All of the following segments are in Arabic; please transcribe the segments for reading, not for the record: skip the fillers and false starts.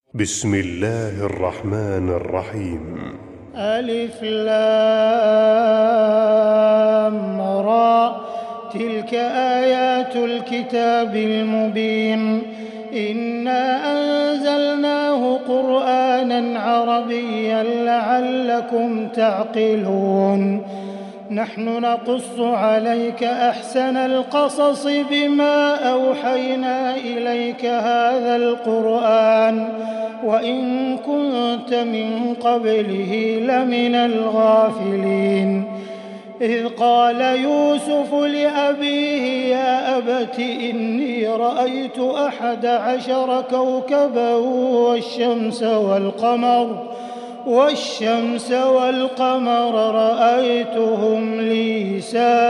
بسم الله الرحمن الرحيم. ألف لام را، تلك آيات الكتاب المبين. إنا أنزلناه قرآنا عربيا لعلكم تعقلون. نحن نقص عليك أحسن القصص بما أوحينا إليك هذا القرآن وإن كنت من قبله لمن الغافلين. إذ قال يوسف لأبيه يا أبت إني رأيت 11 كوكبا والشمس والقمر رأيتهم لي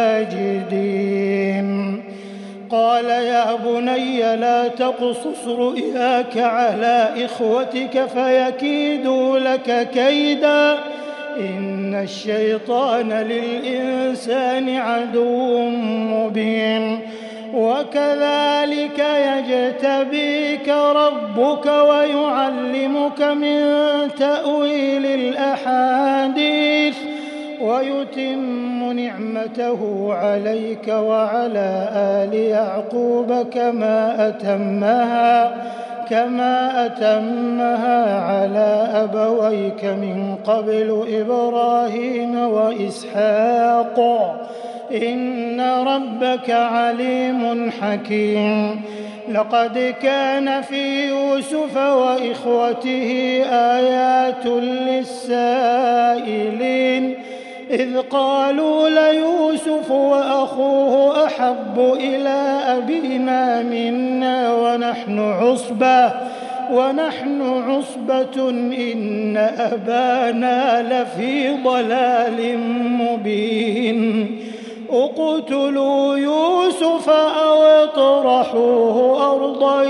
ساجدين. قال يا بني لا تقصص رؤياك على إخوتك فيكيدوا لك كيدا إن الشيطان للإنسان عدو مبين. وكذلك يجتبيك ربك ويعلمك من تأويل الأحاديث ويتم نعمته عليك وعلى آل يعقوب كما أتمها على أبويك من قبل إبراهيم وإسحاق إن ربك عليم حكيم. لقد كان في يوسف وإخوته آيات للسائلين إذ قالوا ليوسف وأخوه أحب إلى أبينا منا ونحن عصبة إن أبانا لفي ضلال مبين. اقتلوا يوسف أو اطرحوه أرضا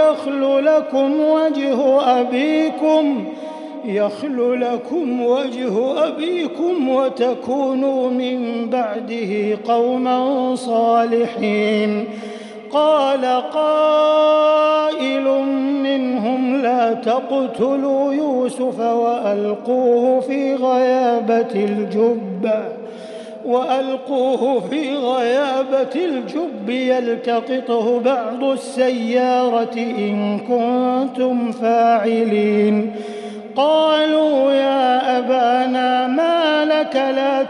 يخل لكم وجه أبيكم وتكونوا من بعده قوما صالحين. قال قائل منهم لا تقتلوا يوسف وألقوه في غيابة الجب يلتقطه بعض السيارة إن كنتم فاعلين. قالوا يا أبانا ما لك لا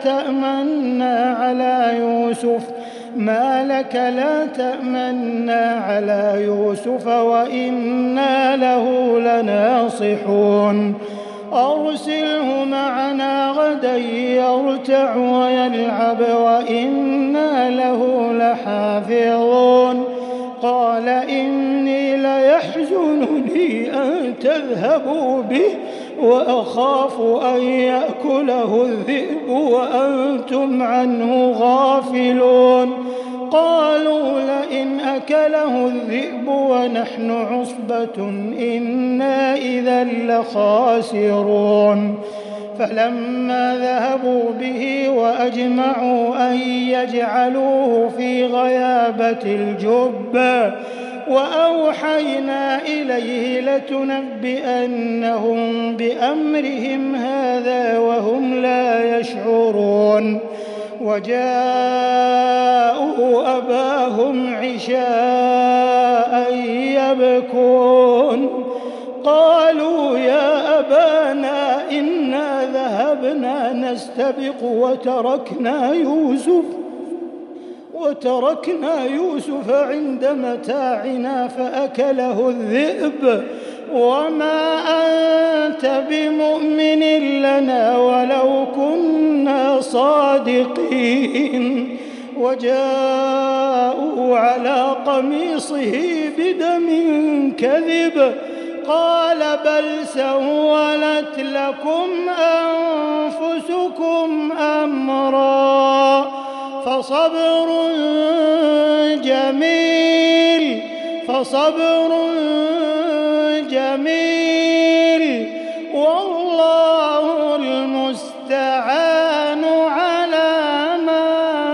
تأمنا على يوسف وإنا له لناصحون. أرسله معنا غدا يرتع ويلعب وإنا له لحافظون. قال إني ليحزنني أن تذهبوا به وأخاف أن يأكله الذئب وأنتم عنه غافلون. قالوا لئن أكله الذئب ونحن عصبة إنا إذا لخاسرون. فلما ذهبوا به وأجمعوا أن يجعلوه في غيابة الجب وأوحينا إليه لتنبئنهم بأمرهم هذا وهم لا يشعرون. وجاءوا أباهم عشاء يبكون. قالوا يا أبانا إنا ذهبنا نستبق وتركنا يوسف عند متاعنا فأكله الذئب وما أنت بمؤمن لنا ولو كنا صادقين. وجاءوا على قميصه بدم كذب. قال بل سولت لكم أنفسكم أمرا فصبر جميل والله المستعان على ما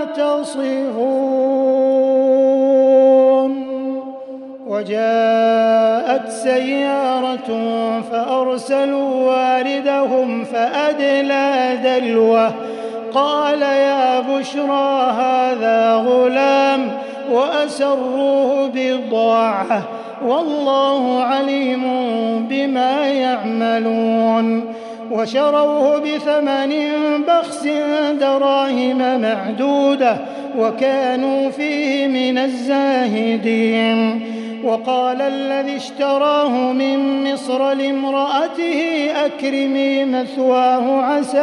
تصفون. وجاءت سيارة سيارة فأرسلوا واردهم فأدلى دلوه قال يا بشرى هذا غلام وأسروه بضاعة والله عليم بما يعملون وشروه بثمن بخس دراهم معدودة وكانوا فيه من الزاهدين وقال الذي اشتراه من مصر لامرأته أكرمي مثواه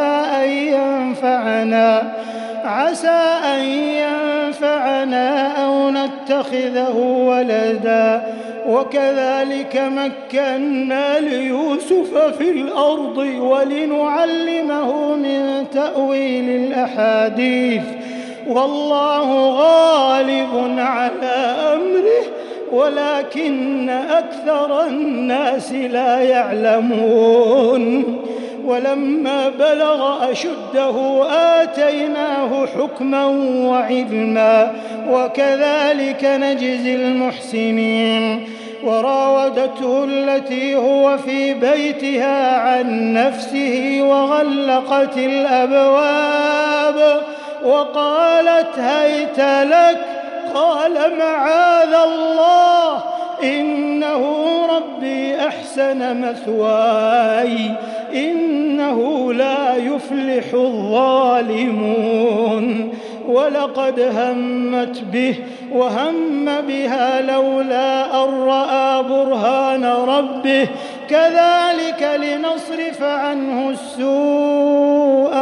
عسى أن ينفعنا أو نتخذه ولدا وكذلك مكنا ليوسف في الأرض ولنعلمه من تأويل الأحاديث والله غالب على أمره ولكن أكثر الناس لا يعلمون ولما بلغ أشده آتيناه حكما وعلما وكذلك نجزي المحسنين وراودته التي هو في بيتها عن نفسه وغلقت الأبواب وقالت هيت لك قال معاذ الله إنه ربي أحسن مثواي إنه لا يفلح الظالمون ولقد همت به وهم بها لولا أن رأى برهان ربه كذلك لنصرف عنه السوء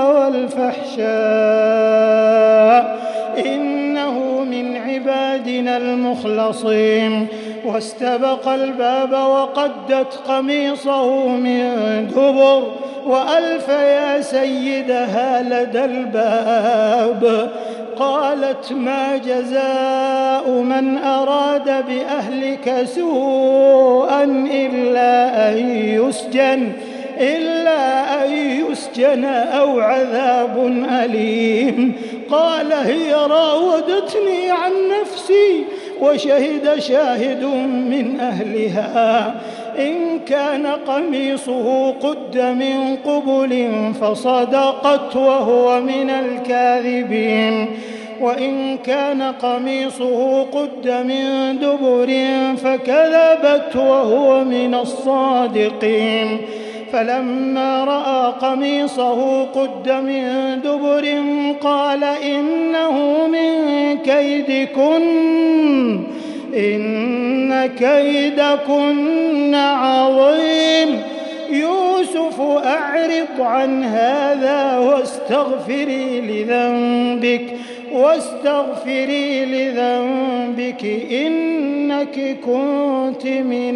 والفحشاء إنه من عبادنا المخلصين واستبق الباب وقدت قميصه من دبر وألف يا سيدها لدى الباب قالت ما جزاء من أراد بأهلك سوءا إلا أن يسجن أو عذاب أليم قال هي راودتني عن نفسي وشهد شاهد من أهلها إن كان قميصه قد من قبل فصدقت وهو من الكاذبين وإن كان قميصه قد من دبر فكذبت وهو من الصادقين فلما رأى قميصه قد من دبر قال إنه من كيدكن إن كيدكن عظيم يوسف أعرض عن هذا واستغفري لذنبك إنك كنت من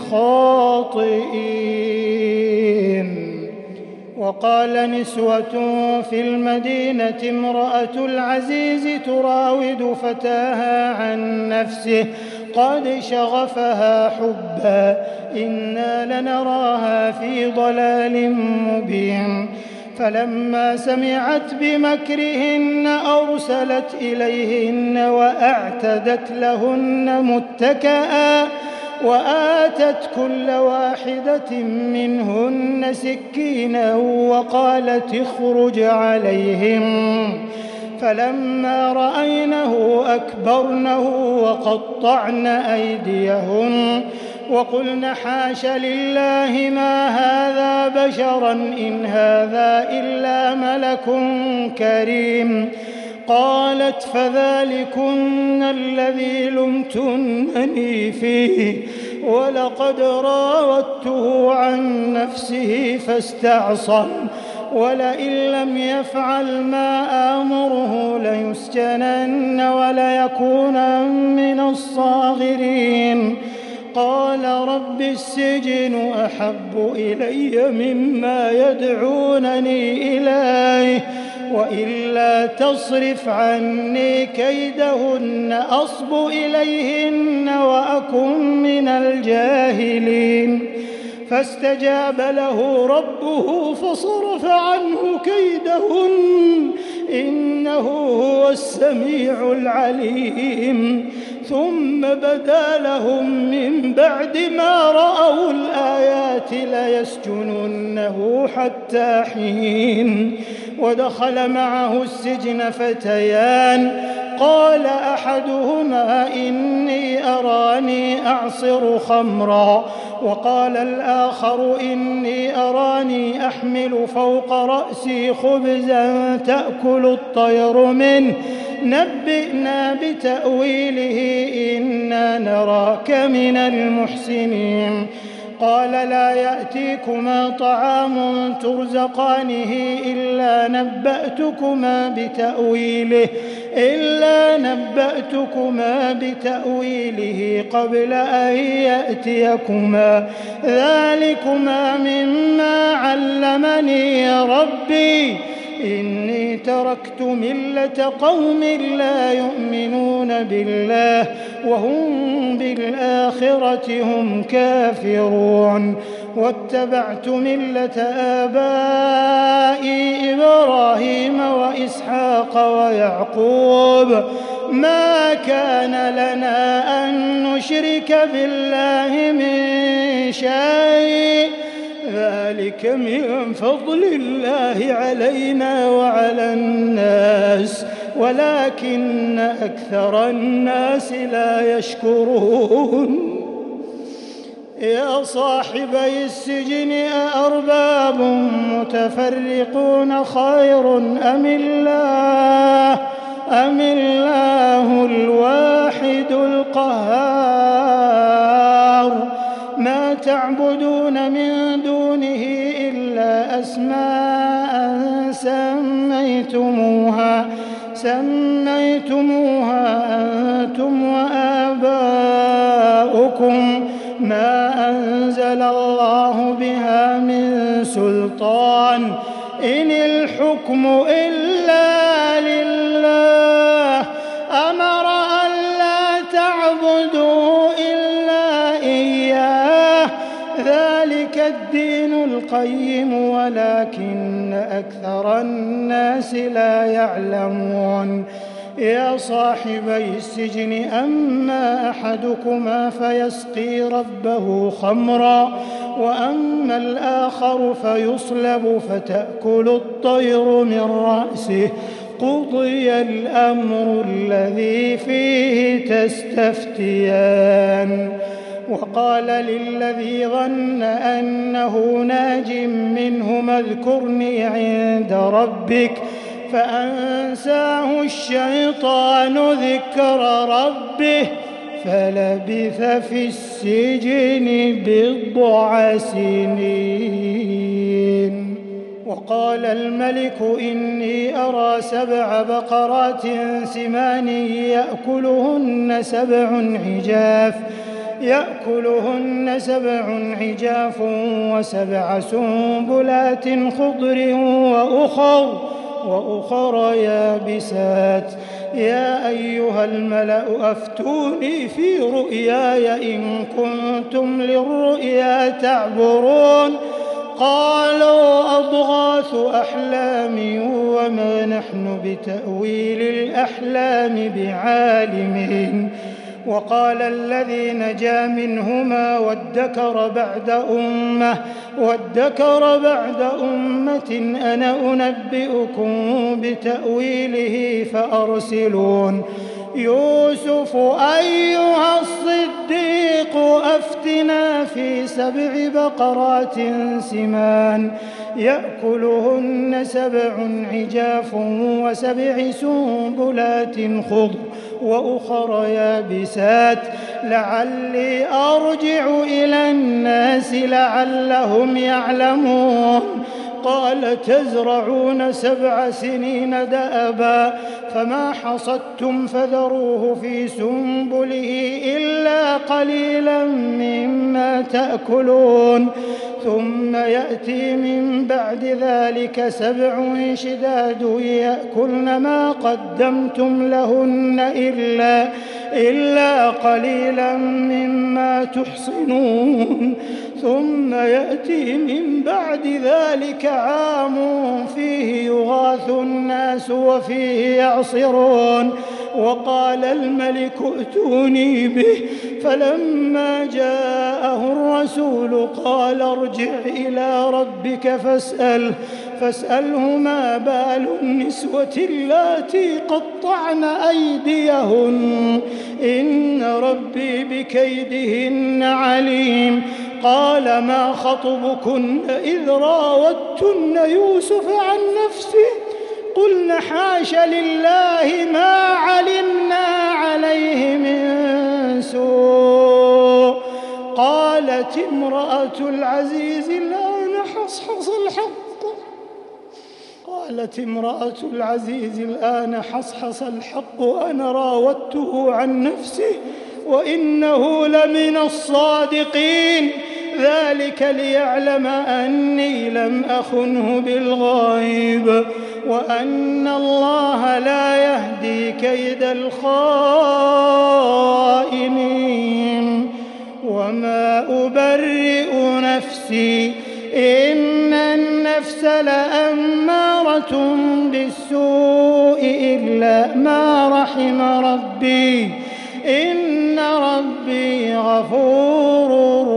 الخاطئين وقال نسوة في المدينة امرأة العزيز تراود فتاها عن نفسه قد شغفها حبا إنا لنراها في ضلال مبين فلما سمعت بمكرهن أرسلت إليهن وأعتدت لهن متكئا وآتت كل واحدة منهن سكينا وقالت اخرج عليهم فلما رأينه أكبرنه وقطعن أيديهن وقلن حاش لله ما هذا بشرا إن هذا إلا ملك كريم قالت فذلكن الذي لمتنني فيه ولقد راودته عن نفسه فاستعصم ولئن لم يفعل ما آمره ليسجنن وليكونن من الصاغرين قال رب السجن أحب إلي مما يدعونني إليه وإلا تصرف عني كيدهن أصب إليهن وأكن من الجاهلين فاستجاب له ربه فصرف عنه كيدهن إنه هو السميع العليم ثم بدا لهم من بعد ما رأوا الآيات ليسجننه حتى حين. ودخل معه السجن فتيان قال أحدهما إني أراني أعصر خمرا وقال الآخر إني أراني أحمل فوق رأسي خبزا تأكل الطير منه نبئنا بتأويله إنا نراك من المحسنين. قال لا يأتيكما طعام ترزقانه إلا نبأتكما بتأويله قبل أن يأتيكما ذلكما مما علمني ربي إني تركت ملة قوم لا يؤمنون بالله وهم بالآخرة هم كافرون واتبعت ملة آبائي إبراهيم وإسحاق ويعقوب ما كان لنا أن نشرك بالله من شيء ذلك من فضل الله علينا وعلى الناس ولكن أكثر الناس لا يشكرون. يا صاحبي السجن أأرباب متفرقون خير أم الله الواحد القهار ما تعبدون من دونه إلا أسماء سميتموها أنتم وآباؤكم ما أنزل الله بها من سلطان إن الحكم إلا لله أمر أن لا تعبدوا إلا إياه ذلك الدين القيم ولكن أكثر الناس لا يعلمون. يا صاحبي السجن أما أحدكما فيسقي ربه خمرا وأما الآخر فيصلب فتأكل الطير من رأسه قضي الأمر الذي فيه تستفتيان. وقال للذي ظن أنه ناج منهما اذكرني عند ربك فأنساه الشيطان ذكر ربه فلبث في السجن بضع سنين. وقال الملك إني أرى 7 بقرات سمان يأكلهن 7 عجاف و7 سنبلات خضر وأخر يابسات يا أيها الملأ أفتوني في رؤياي إن كنتم للرؤيا تعبرون. قالوا أضغاث أحلام وما نحن بتأويل الأحلام بعالمين. وقال الذي نجا منهما وادكر بعد أمة أنا أنبئكم بتأويله فأرسلون. يوسف أيها الصديق أفتنا في 7 بقرات سمان يأكلهن 7 عجاف و7 سنبلات خضر وأخر يابسات لعلي أرجع إلى الناس لعلهم يعلمون. قال تزرعون 7 سنين دأبا فما حصدتم فذروه في سنبله إلا قليلا مما تأكلون ثم يأتي من بعد ذلك 7 شداد يأكلن ما قدمتم لهن إلا قليلا مما تحصنون ثم يأتي من بعد ذلك عام فيه يغاث الناس وفيه يعصرون وقال الملك ائتوني به. فلما جاءه الرسول قال ارجع إلى ربك فاسأله ما بال النسوة اللاتي قطعن أيديهن إن ربي بكيدهن عليم. قال ما خطبكن إذ راوتن يوسف عن نفسه قلن حاش لله ما علمنا عليه من سوء. قالت امرأة العزيز الآن حصحص الحق أنا راودته عن نفسه وإنه لمن الصادقين. ذلك ليعلم أني لم أخنه بالغيب وأن الله لا يهدي كيد الخائنين. وما أبرئ نفسي إن النفس لأمارة بالسوء إلا ما رحم ربي إن ربي غفور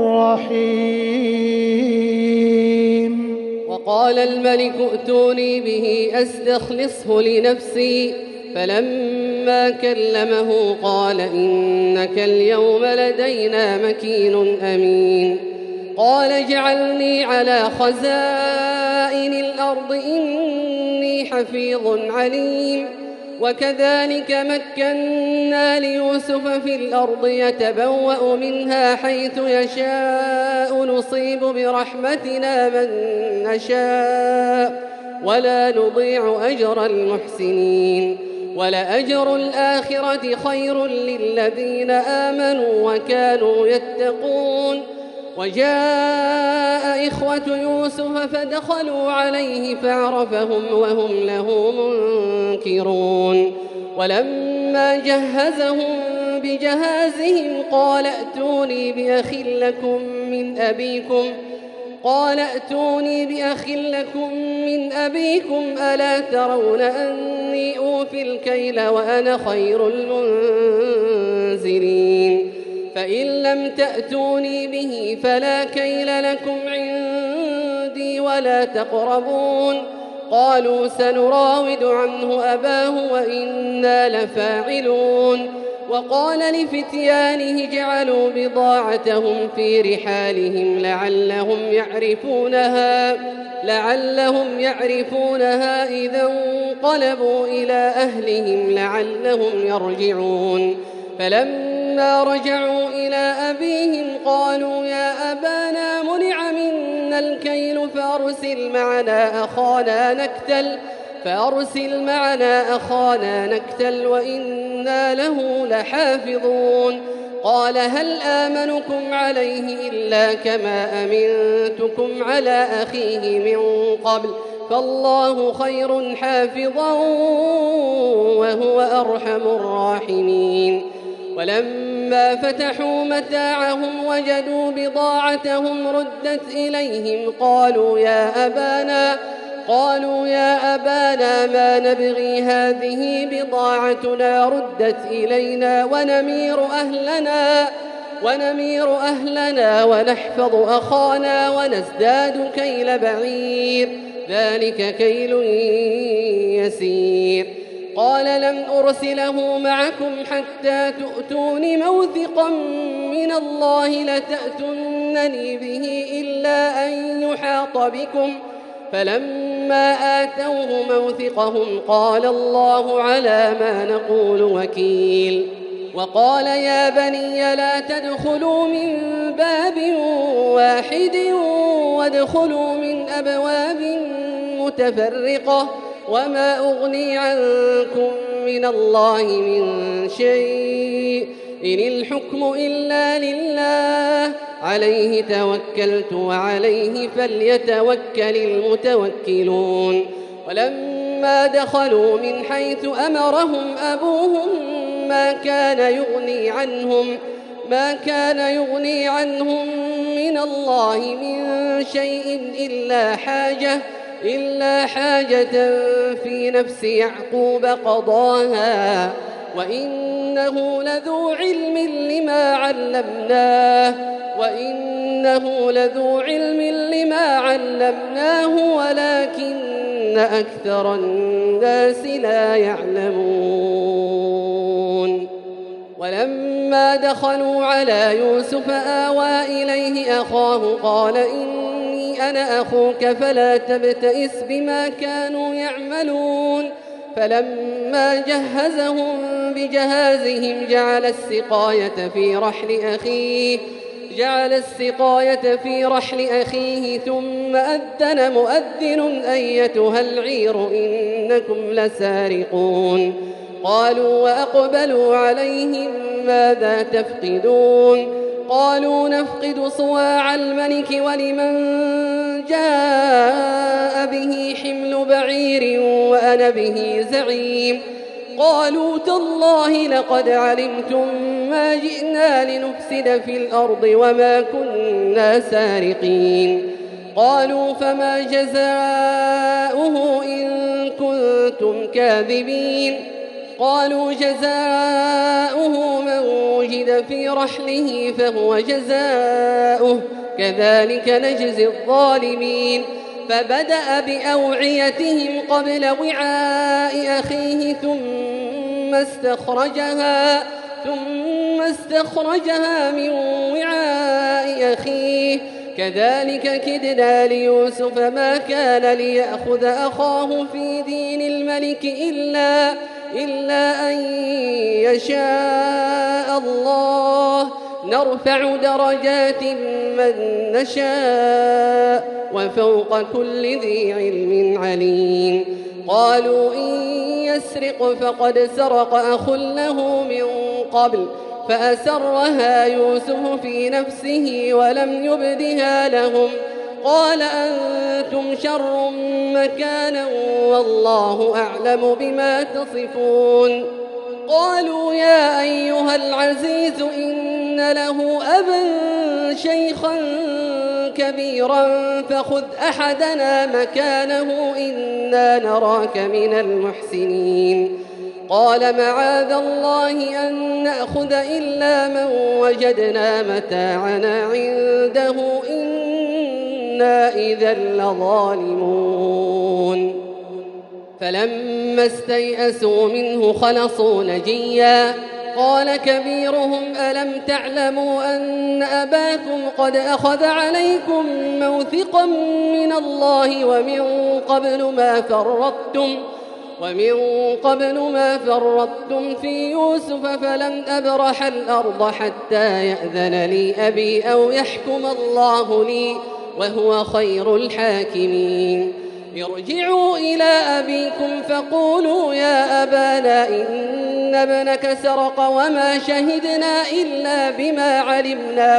رحيم. وقال الملك ائتوني به أستخلصه لنفسي. فلما كلمه قال إنك اليوم لدينا مكين أمين. قال اجعلني على خزائن الأرض إني حفيظ عليم. وكذلك مكنا ليوسف في الأرض يتبوأ منها حيث يشاء نصيب برحمتنا من نشاء ولا نضيع أجر المحسنين. ولأجر الآخرة خير للذين آمنوا وكانوا يتقون. وجاء إخوة يوسف فدخلوا عليه فعرفهم وهم له منكرون. ولما جهزهم بجهازهم قال ائتوني بأخ لكم من أبيكم ألا ترون أني أوفي الكيل وأنا خير المنزلين. فإن لم تأتوني به فلا كيل لكم عندي ولا تقربون. قالوا سنراود عنه أباه وإنا لفاعلون. وقال لفتيانه اجعلوا بضاعتهم في رحالهم لعلهم يعرفونها إذا انقلبوا إلى أهلهم لعلهم يرجعون. فلما رجعوا إلى أبيهم قالوا يا أبانا منع منا الكيل فأرسل معنا أخانا نكتل وإنا له لحافظون. قال هل آمنكم عليه إلا كما أمنتكم على أخيه من قبل فالله خير حافظا وهو أرحم الراحمين. ولما فتحوا متاعهم وجدوا بضاعتهم ردت إليهم قالوا يا أبانا ما نبغي هذه بضاعتنا ردت إلينا ونمير أهلنا ونحفظ أخانا ونزداد كيل بعير ذلك كيل يسير. قال لن أرسله معكم حتى تؤتون موثقا من الله لتأتونني به إلا أن يحاط بكم. فلما آتوه موثقهم قال الله على ما نقول وكيل. وقال يا بني لا تدخلوا من باب واحد وادخلوا من أبواب متفرقة وما أغني عنكم من الله من شيء إن الحكم إلا لله عليه توكلت وعليه فليتوكل المتوكلون. ولما دخلوا من حيث أمرهم أبوهم ما كان يغني عنهم من الله من شيء إلا حاجة في نفس يعقوب قضاها وإنه لذو علم لما علمناه ولكن أكثر الناس لا يعلمون. ولما دخلوا على يوسف آوى إليه أخاه قال إني أنا أخوك فلا تبتئس بما كانوا يعملون. فلما جهزهم بجهازهم جعل السقاية في رحل أخيه ثم أذن مؤذن أيتها العير إنكم لسارقون. قالوا وأقبلوا عليهم ماذا تفقدون؟ قالوا نفقد صواع الملك ولمن جاء به حمل بعير وأنا به زعيم. قالوا تالله لقد علمتم ما جئنا لنفسد في الأرض وما كنا سارقين. قالوا فما جزاؤه إن كنتم كاذبين؟ قالوا جزاؤه من وجد في رحله فهو جزاؤه كذلك نجزي الظالمين. فبدأ بأوعيتهم قبل وعاء أخيه ثم استخرجها من وعاء أخيه كذلك كدنا ليوسف ما كان ليأخذ أخاه في دين الملك إلا أن يشاء الله نرفع درجات من نشاء وفوق كل ذي علم عليم. قالوا إن يسرق فقد سرق أخ له من قبل فأسرها يوسف في نفسه ولم يبدها لهم. قال أنتم شر مكانا والله أعلم بما تصفون. قالوا يا أيها العزيز إن له أبا شيخا كبيرا فخذ أحدنا مكانه إنا نراك من المحسنين. قال معاذ الله أن نأخذ إلا من وجدنا متاعنا عنده إنا إذا لظالمون. فلما استيئسوا منه خلصوا نجيا. قال كبيرهم ألم تعلموا أن أباكم قد أخذ عليكم موثقا من الله ومن قبل ما فرطتم في يوسف فلن أبرح الأرض حتى يأذن لي أبي أو يحكم الله لي وهو خير الحاكمين. ارجعوا إلى أبيكم فقولوا يا أبانا إن ابنك سرق وما شهدنا إلا بما علمنا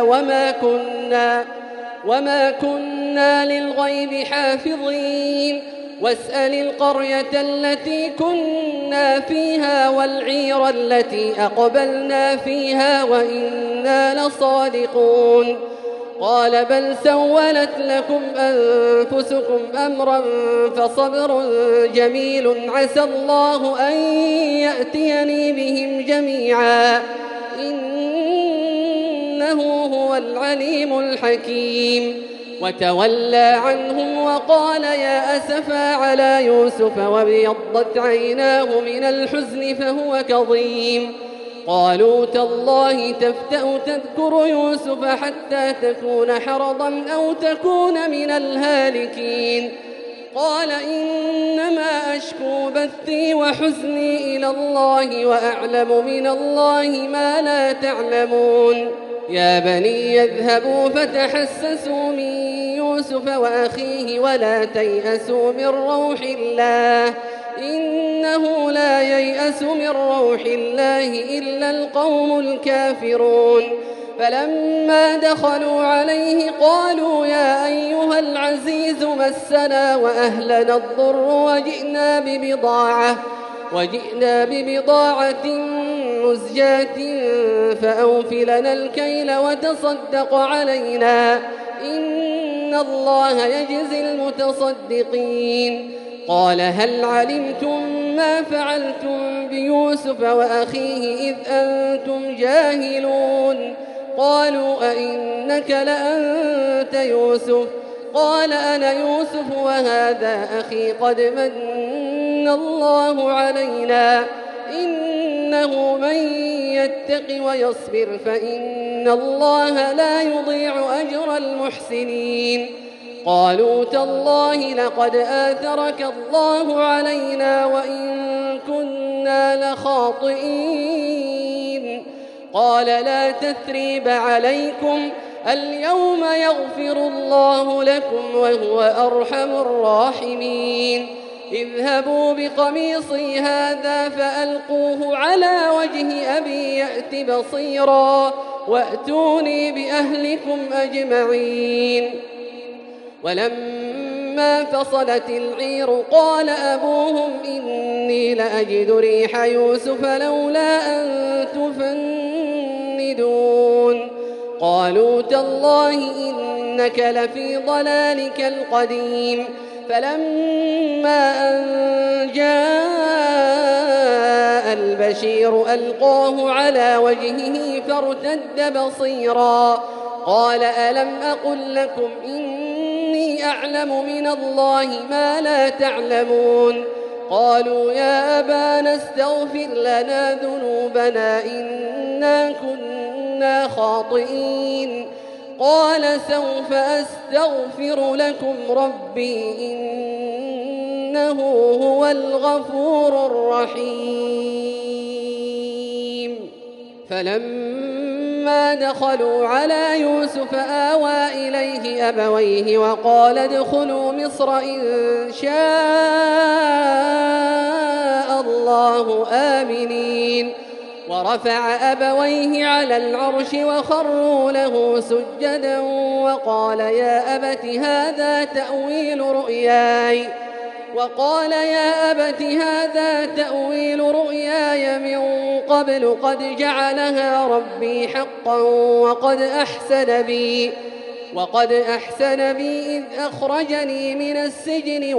وما كنا للغيب حافظين. واسأل القرية التي كنا فيها والعير التي أقبلنا فيها وإنا لصادقون. قال بل سولت لكم أنفسكم أمرا فصبر جميل عسى الله أن يأتيني بهم جميعا إنه هو العليم الحكيم. وتولى عنهم وقال يا أسفا على يوسف وابيضت عيناه من الحزن فهو كظيم. قالوا تالله تفتأ تذكر يوسف حتى تكون حرضا أو تكون من الهالكين. قال إنما أشكو بثي وحزني إلى الله وأعلم من الله ما لا تعلمون. يا بني يذهبوا فتحسسوا من يوسف وأخيه ولا تيأسوا من روح الله إنه لا ييأس من روح الله إلا القوم الكافرون. فلما دخلوا عليه قالوا يا أيها العزيز مسنا وأهلنا الضر وجئنا ببضاعة مزجاة فأوف لنا الكيل وتصدق علينا إن الله يجزي المتصدقين. قال هل علمتم ما فعلتم بيوسف وأخيه إذ أنتم جاهلون قالوا أئنك لأنت يوسف قال أنا يوسف وهذا أخي قد من الله علينا إنه من يتق ويصبر فإن الله لا يضيع أجر المحسنين قالوا تالله لقد آثرك الله علينا وإن كنا لخاطئين قال لا تثريب عليكم اليوم يغفر الله لكم وهو أرحم الراحمين اذهبوا بقميصي هذا فألقوه على وجه أبي يأت بصيرا وأتوني بأهلكم أجمعين ولما فصلت العير قال أبوهم إني لأجد ريح يوسف لولا أن تفندون قالوا تالله إنك لفي ضلالك القديم فلما أن جاء البشير ألقاه على وجهه فارتد بصيرا قال ألم أقل لكم إني أعلم من الله ما لا تعلمون قالوا يا أبانا استغفر لنا ذنوبنا إنا كنا خاطئين قال سوف أستغفر لكم ربي إنه هو الغفور الرحيم فلما دخلوا على يوسف آوى إليه أبويه وقال ادخلوا مصر إن شاء الله آمنين ورفع أبويه على العرش وخروا له سجدا وقال يا أبت هذا تأويل رؤياي من قبل قد جعلها ربي حقا وقد أحسن بي إذ أخرجني من السجن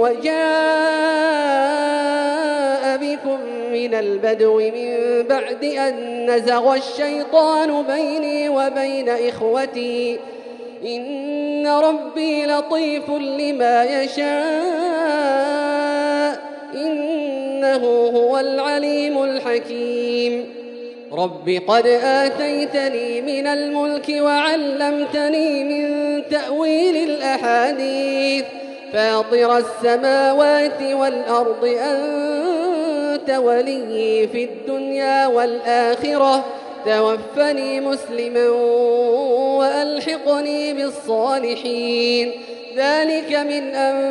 وجاء بكم من البدو من بعد أن نزغ الشيطان بيني وبين إخوتي إن ربي لطيف لما يشاء إنه هو العليم الحكيم رب قد آتيتني من الملك وعلمتني من تأويل الأحاديث فاطر السماوات والأرض أنت ولي في الدنيا والآخرة توفني مسلما وألحقني بالصالحين ذلك من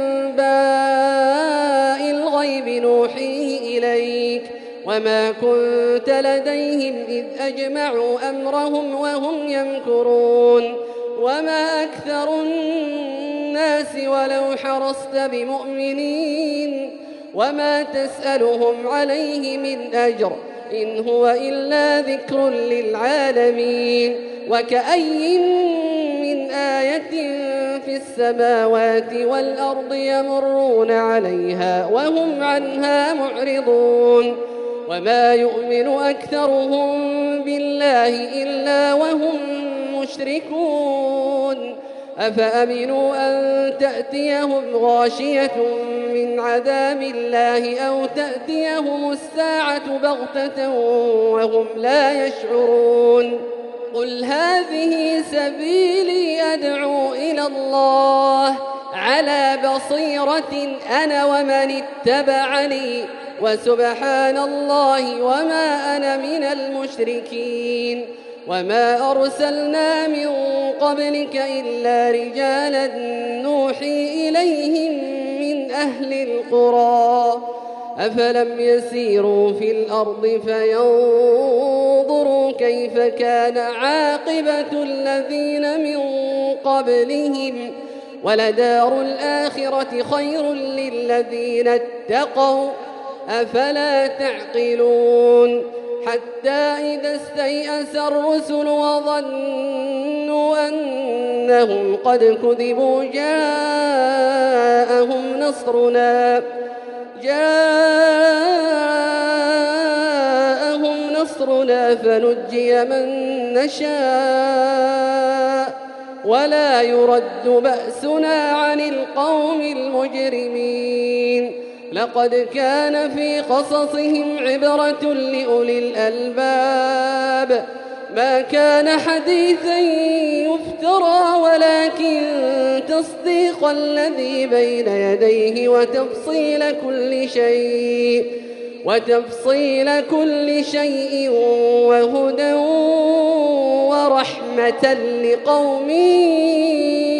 أنباء الغيب نوحيه إليك وما كنت لديهم إذ أجمعوا أمرهم وهم يمكرون وما أكثر الناس ولو حرصت بمؤمنين وما تسألهم عليه من أجر إن هو إلا ذكر للعالمين وكأي من آية في السماوات والأرض يمرون عليها وهم عنها معرضون وما يؤمن أكثرهم بالله إلا وهم مشركون أفأمنوا أن تأتيهم غاشية من عذاب الله أو تأتيهم الساعة بغتة وهم لا يشعرون قل هذه سبيلي أدعو إلى الله على بصيرة أنا ومن اتبعني وسبحان الله وما أنا من المشركين وما أرسلنا من قبلك إلا رجالا نوحي إليهم من أهل القرى أفلم يسيروا في الأرض فينظروا كيف كان عاقبة الذين من قبلهم ولدار الآخرة خير للذين اتقوا أفلا تعقلون حتى إذا استيأس الرسل وظنوا أنهم قد كذبوا جاءهم فنجي من نشاء ولا يرد بأسنا عن القوم المجرمين. لقد كان في قصصهم عبرة لأولي الألباب ما كان حديثا يفترى ولكن تصديق الذي بين يديه وتفصيل كل شيء وهدى ورحمة لقوم